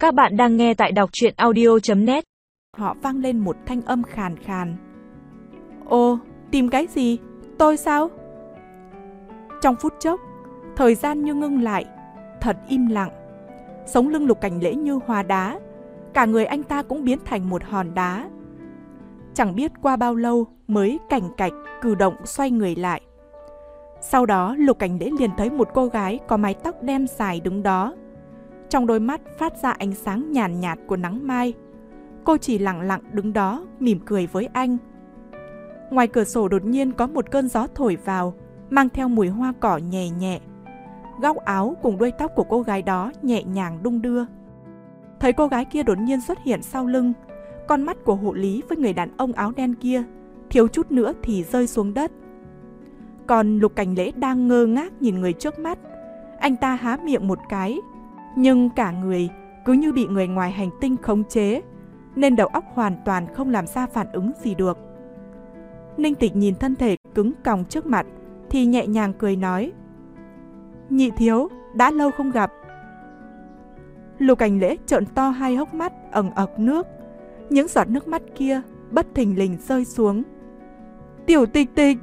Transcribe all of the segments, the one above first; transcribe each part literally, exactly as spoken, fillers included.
Các bạn đang nghe tại đọc truyện audio chấm net. Họ vang lên một thanh âm khàn khàn. Ồ, tìm cái gì? Tôi sao? Trong phút chốc, thời gian như ngưng lại, thật im lặng. Sống lưng Lục Cảnh Lễ như hóa đá, cả người anh ta cũng biến thành một hòn đá. Chẳng biết qua bao lâu mới cảnh cạch cử động xoay người lại. Sau đó Lục Cảnh Lễ liền thấy một cô gái có mái tóc đen dài đứng đó. Trong đôi mắt phát ra ánh sáng nhàn nhạt của nắng mai. Cô chỉ lặng lặng đứng đó mỉm cười với anh. Ngoài cửa sổ đột nhiên có một cơn gió thổi vào, mang theo mùi hoa cỏ nhẹ nhẹ. Góc áo cùng đuôi tóc của cô gái đó nhẹ nhàng đung đưa. Thấy cô gái kia đột nhiên xuất hiện sau lưng, con mắt của hộ lý với người đàn ông áo đen kia thiếu chút nữa thì rơi xuống đất. Còn Lục Cảnh Lễ đang ngơ ngác nhìn người trước mắt. Anh ta há miệng một cái, nhưng cả người cứ như bị người ngoài hành tinh khống chế, nên đầu óc hoàn toàn không làm ra phản ứng gì được. Ninh Tịch nhìn thân thể cứng còng trước mặt thì nhẹ nhàng cười nói: Nhị thiếu, đã lâu không gặp. Lục Cảnh Lễ trợn to hai hốc mắt ẩn ực nước. Những giọt nước mắt kia bất thình lình rơi xuống. Tiểu Tịch Tịch!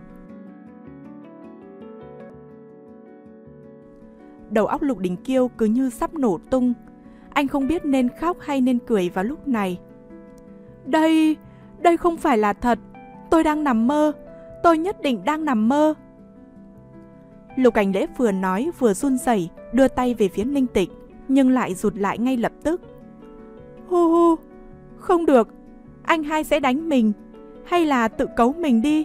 Đầu óc Lục Đình Kiêu cứ như sắp nổ tung. Anh không biết nên khóc hay nên cười vào lúc này. Đây, đây không phải là thật. Tôi đang nằm mơ. Tôi nhất định đang nằm mơ. Lục Cảnh Lễ vừa nói vừa run rẩy đưa tay về phía Ninh Tịch, nhưng lại rụt lại ngay lập tức. Hu hu, không được. Anh hai sẽ đánh mình. Hay là tự cấu mình đi.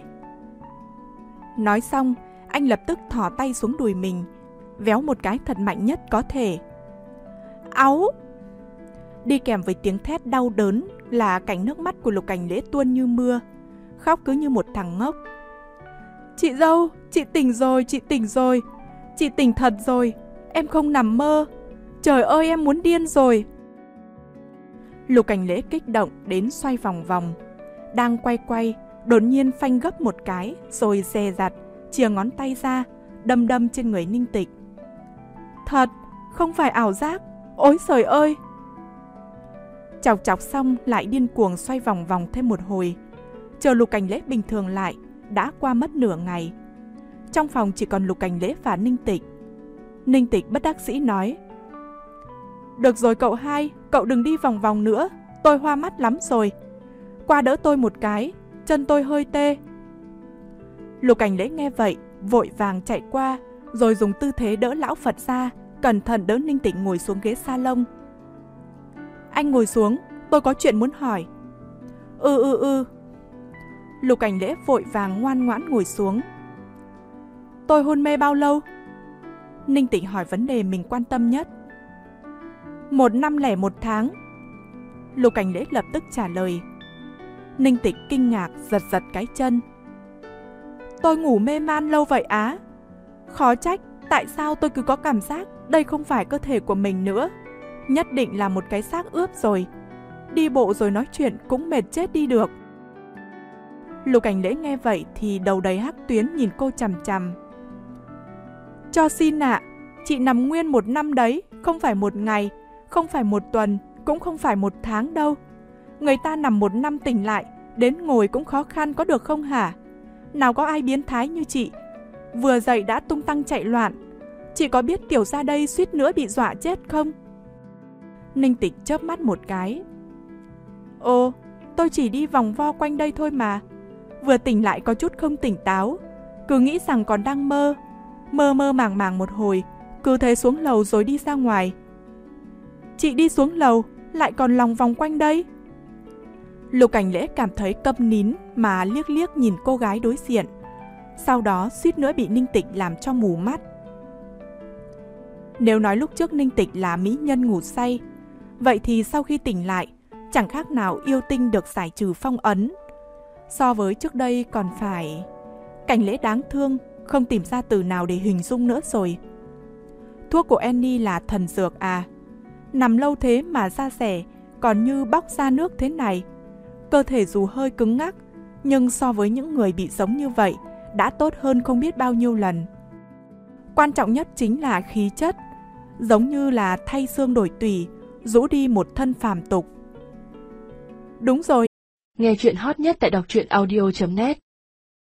Nói xong, anh lập tức thò tay xuống đùi mình, véo một cái thật mạnh nhất có thể. Áu! Đi kèm với tiếng thét đau đớn là cảnh nước mắt của Lục Cảnh Lễ tuôn như mưa, khóc cứ như một thằng ngốc. Chị dâu, chị tỉnh rồi, chị tỉnh rồi. Chị tỉnh thật rồi, em không nằm mơ. Trời ơi, em muốn điên rồi. Lục Cảnh Lễ kích động đến xoay vòng vòng. Đang quay quay, đột nhiên phanh gấp một cái, rồi dè dặt chìa ngón tay ra, đâm đâm trên người Ninh Tịch. Thật, không phải ảo giác. Ôi trời ơi! Chọc chọc xong lại điên cuồng xoay vòng vòng thêm một hồi. Chờ Lục Cảnh Lễ bình thường lại, đã qua mất nửa ngày. Trong phòng chỉ còn Lục Cảnh Lễ và Ninh Tịch. Ninh Tịch bất đắc dĩ nói: Được rồi cậu hai, cậu đừng đi vòng vòng nữa. Tôi hoa mắt lắm rồi. Qua đỡ tôi một cái, chân tôi hơi tê. Lục Cảnh Lễ nghe vậy, vội vàng chạy qua, rồi dùng tư thế đỡ lão Phật ra, cẩn thận đỡ Ninh Tịch ngồi xuống ghế salon. Anh ngồi xuống, tôi có chuyện muốn hỏi. Ừ ừ ừ. Lục Cảnh Lễ vội vàng ngoan ngoãn ngồi xuống. Tôi hôn mê bao lâu? Ninh Tịch hỏi vấn đề mình quan tâm nhất. Một năm lẻ một tháng. Lục Cảnh Lễ lập tức trả lời. Ninh Tịch kinh ngạc giật giật cái chân. Tôi ngủ mê man lâu vậy á? Khó trách tại sao tôi cứ có cảm giác đây không phải cơ thể của mình nữa. Nhất định là một cái xác ướp rồi. Đi bộ rồi nói chuyện cũng mệt chết đi được. Lục Cảnh Lễ nghe vậy thì đầu đầy hắc tuyến nhìn cô chằm chằm. Cho xin ạ, à, chị nằm nguyên một năm đấy, không phải một ngày, không phải một tuần, cũng không phải một tháng đâu. Người ta nằm một năm tỉnh lại, đến ngồi cũng khó khăn có được không hả? Nào có ai biến thái như chị, vừa dậy đã tung tăng chạy loạn. Chị có biết tiểu ra đây suýt nữa bị dọa chết không? Ninh Tịch chớp mắt một cái. Ồ, tôi chỉ đi vòng vo quanh đây thôi mà. Vừa tỉnh lại có chút không tỉnh táo, cứ nghĩ rằng còn đang mơ. Mơ mơ màng màng một hồi, cứ thế xuống lầu rồi đi ra ngoài. Chị đi xuống lầu, lại còn lòng vòng quanh đây. Lục Cảnh Lễ cảm thấy câm nín mà liếc liếc nhìn cô gái đối diện. Sau đó suýt nữa bị Ninh Tịch làm cho mù mắt. Nếu nói lúc trước Ninh Tịch là mỹ nhân ngủ say, vậy thì sau khi tỉnh lại, chẳng khác nào yêu tinh được giải trừ phong ấn. So với trước đây còn phải... Cảnh Lễ đáng thương, không tìm ra từ nào để hình dung nữa rồi. Thuốc của Annie là thần dược à? Nằm lâu thế mà da rẻ còn như bóc ra nước thế này. Cơ thể dù hơi cứng ngắc, nhưng so với những người bị giống như vậy đã tốt hơn không biết bao nhiêu lần. Quan trọng nhất chính là khí chất. giống như là thay xương đổi tủy, rũ đi một thân phàm tục. Đúng rồi. Nghe chuyện hot nhất tại đọc truyện audio chấm net.